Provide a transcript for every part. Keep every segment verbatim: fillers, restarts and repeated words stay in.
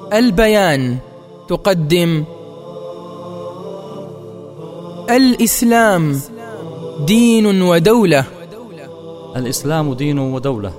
البيان تقدم الإسلام دين ودولة. الإسلام دين ودولة.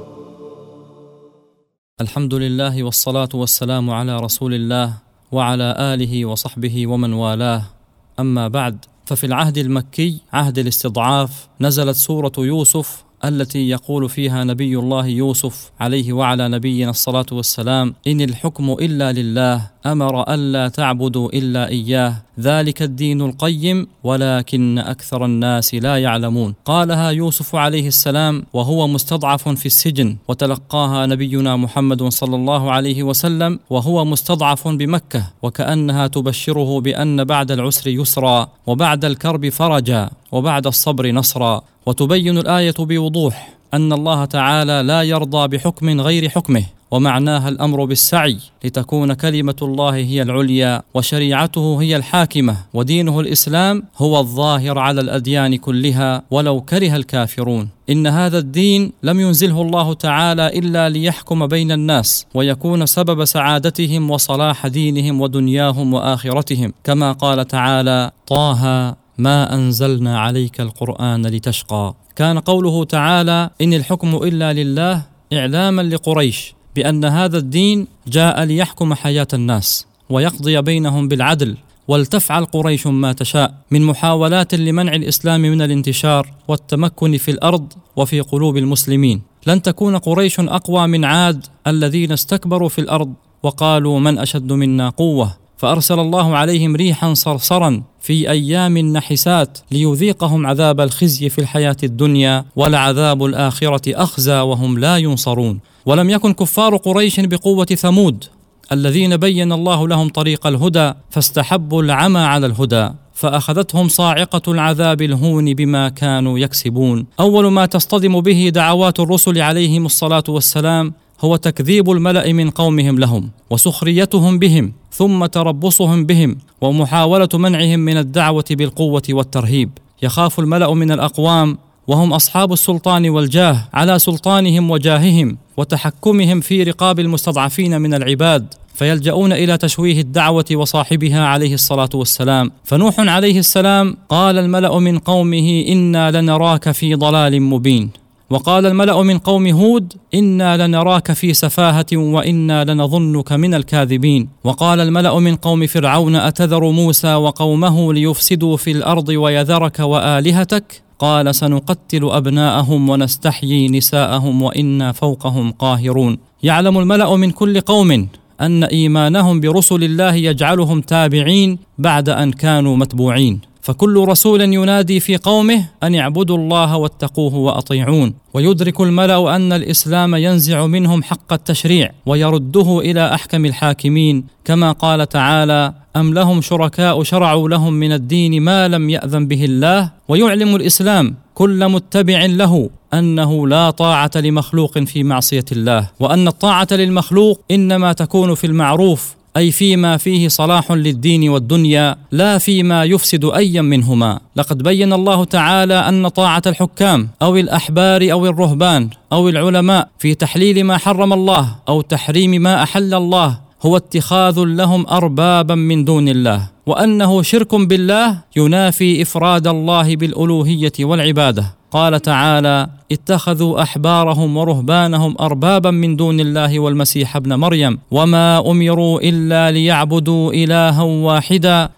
الحمد لله والصلاة والسلام على رسول الله وعلى آله وصحبه ومن والاه، أما بعد، ففي العهد المكي عهد الاستضعاف نزلت سورة يوسف التي يقول فيها نبي الله يوسف عليه وعلى نبينا الصلاة والسلام: إن الحكم إلا لله أمر ألا تعبدوا إلا إياه ذلك الدين القيم ولكن أكثر الناس لا يعلمون. قالها يوسف عليه السلام وهو مستضعف في السجن، وتلقاها نبينا محمد صلى الله عليه وسلم وهو مستضعف بمكة، وكأنها تبشره بأن بعد العسر يسرا وبعد الكرب فرجا وبعد الصبر نصرا. وتبين الآية بوضوح أن الله تعالى لا يرضى بحكم غير حكمه، ومعناها الأمر بالسعي لتكون كلمة الله هي العليا وشريعته هي الحاكمة، ودينه الإسلام هو الظاهر على الأديان كلها ولو كره الكافرون. إن هذا الدين لم ينزله الله تعالى إلا ليحكم بين الناس ويكون سبب سعادتهم وصلاح دينهم ودنياهم وآخرتهم، كما قال تعالى: طه ما أنزلنا عليك القرآن لتشقى. كان قوله تعالى: إن الحكم إلا لله إعلاما لقريش بأن هذا الدين جاء ليحكم حياة الناس ويقضي بينهم بالعدل، ولتفعل قريش ما تشاء من محاولات لمنع الإسلام من الانتشار والتمكن في الأرض وفي قلوب المسلمين. لن تكون قريش أقوى من عاد الذين استكبروا في الأرض وقالوا: من أشد منا قوة، فأرسل الله عليهم ريحا صرصرا في أيام نحسات ليذيقهم عذاب الخزي في الحياة الدنيا، ولعذاب الآخرة أخزى وهم لا ينصرون. ولم يكن كفار قريش بقوة ثمود الذين بين الله لهم طريق الهدى فاستحبوا العمى على الهدى، فأخذتهم صاعقة العذاب الهون بما كانوا يكسبون. أول ما تصطدم به دعوات الرسل عليهم الصلاة والسلام هو تكذيب الملأ من قومهم لهم وسخريتهم بهم، ثم تربصهم بهم ومحاولة منعهم من الدعوة بالقوة والترهيب. يخاف الملأ من الأقوام وهم أصحاب السلطان والجاه على سلطانهم وجاههم وتحكمهم في رقاب المستضعفين من العباد، فيلجؤون إلى تشويه الدعوة وصاحبها عليه الصلاة والسلام. فنوح عليه السلام قال الملأ من قومه: إنا لنراك في ضلال مبين. وقال الملأ من قوم هود: إنا لنراك في سفاهة وإنا لنظنك من الكاذبين. وقال الملأ من قوم فرعون: أتذر موسى وقومه ليفسدوا في الأرض ويذرك وآلهتك؟ قال: سنقتل أبناءهم ونستحيي نساءهم وإنا فوقهم قاهرون. يعلم الملأ من كل قوم أن إيمانهم برسل الله يجعلهم تابعين بعد أن كانوا متبوعين، فكل رسول ينادي في قومه أن اعبدوا الله واتقوه وأطيعون. ويدرك الملأ أن الإسلام ينزع منهم حق التشريع ويرده إلى أحكم الحاكمين، كما قال تعالى: أم لهم شركاء شرعوا لهم من الدين ما لم يأذن به الله. ويعلم الإسلام كل متبع له أنه لا طاعة لمخلوق في معصية الله، وأن الطاعة للمخلوق إنما تكون في المعروف، أي فيما فيه صلاح للدين والدنيا، لا فيما يفسد أيا منهما. لقد بين الله تعالى أن طاعة الحكام أو الأحبار أو الرهبان أو العلماء في تحليل ما حرم الله أو تحريم ما أحل الله هو اتخاذ لهم أربابا من دون الله، وأنه شرك بالله ينافي إفراد الله بالألوهية والعبادة. قال تعالى: اتخذوا أحبارهم ورهبانهم أربابا من دون الله والمسيح ابن مريم وما أمروا إلا ليعبدوا إلها واحدا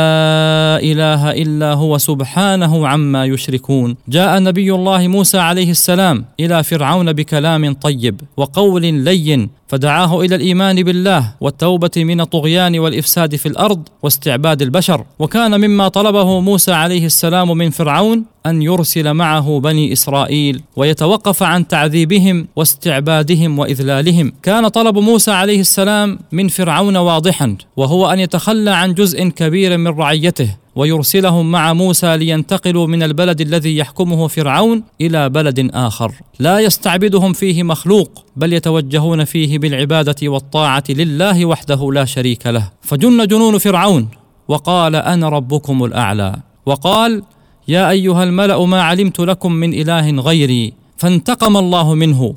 لا إله إلا هو سبحانه عما يشركون. جاء نبي الله موسى عليه السلام إلى فرعون بكلام طيب وقول لين، فدعاه إلى الإيمان بالله والتوبة من الطغيان والإفساد في الأرض واستعباد البشر. وكان مما طلبه موسى عليه السلام من فرعون أن يرسل معه بني إسرائيل ويتوقف عن تعذيبهم واستعبادهم وإذلالهم. كان طلب موسى عليه السلام من فرعون واضحا، وهو أن يتخلى عن جزء كبير من رعيته ويرسلهم مع موسى لينتقلوا من البلد الذي يحكمه فرعون إلى بلد آخر لا يستعبدهم فيه مخلوق، بل يتوجهون فيه بالعبادة والطاعة لله وحده لا شريك له. فجن جنون فرعون وقال: أنا ربكم الأعلى. وقال: يا أيها الملأ ما علمت لكم من إله غيري. فانتقم الله منه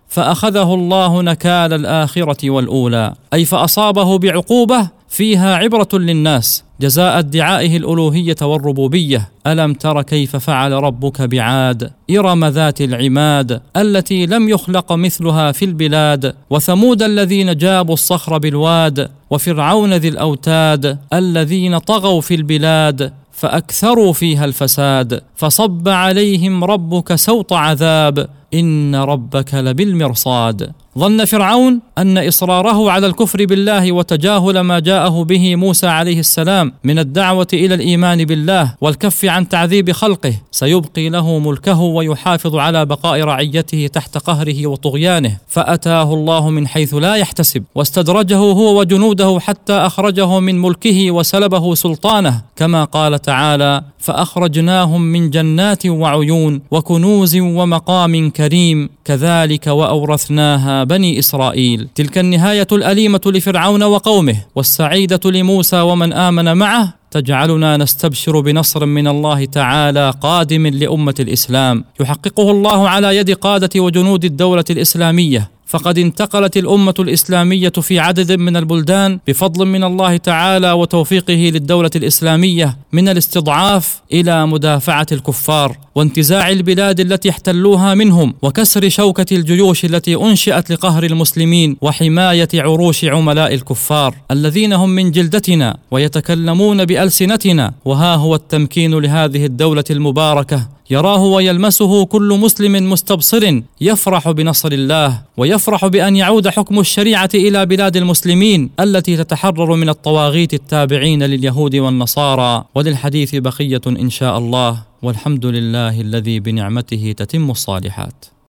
فأخذه الله نكال الآخرة والأولى، أي فأصابه بعقوبة فيها عبرة للناس جزاء ادعائه الألوهية والربوبية. ألم تر كيف فعل ربك بعاد إرم ذات العماد التي لم يخلق مثلها في البلاد، وثمود الذين جابوا الصخر بالواد، وفرعون ذي الأوتاد الذين طغوا في البلاد فأكثروا فيها الفساد، فصب عليهم ربك سوط عذاب إن ربك لبالمرصاد. ظن فرعون أن إصراره على الكفر بالله وتجاهل ما جاءه به موسى عليه السلام من الدعوة إلى الإيمان بالله والكف عن تعذيب خلقه سيبقي له ملكه ويحافظ على بقاء رعيته تحت قهره وطغيانه، فأتاه الله من حيث لا يحتسب واستدرجه هو وجنوده حتى أخرجه من ملكه وسلبه سلطانه، كما قال تعالى: فأخرجناهم من جنات وعيون وكنوز ومقام كريم كذلك وأورثناها بني إسرائيل. تلك النهاية الأليمة لفرعون وقومه والسعيدة لموسى ومن آمن معه تجعلنا نستبشر بنصر من الله تعالى قادم لأمة الإسلام يحققه الله على يد قادة وجنود الدولة الإسلامية. فقد انتقلت الأمة الإسلامية في عدد من البلدان بفضل من الله تعالى وتوفيقه للدولة الإسلامية من الاستضعاف إلى مدافعة الكفار وانتزاع البلاد التي احتلوها منهم وكسر شوكة الجيوش التي أنشئت لقهر المسلمين وحماية عروش عملاء الكفار الذين هم من جلدتنا ويتكلمون بألسنتنا. وها هو التمكين لهذه الدولة المباركة يراه ويلمسه كل مسلم مستبصر يفرح بنصر الله ويفرح بأن يعود حكم الشريعة إلى بلاد المسلمين التي تتحرر من الطواغيت التابعين لليهود والنصارى. وللحديث بقية إن شاء الله، والحمد لله الذي بنعمته تتم الصالحات.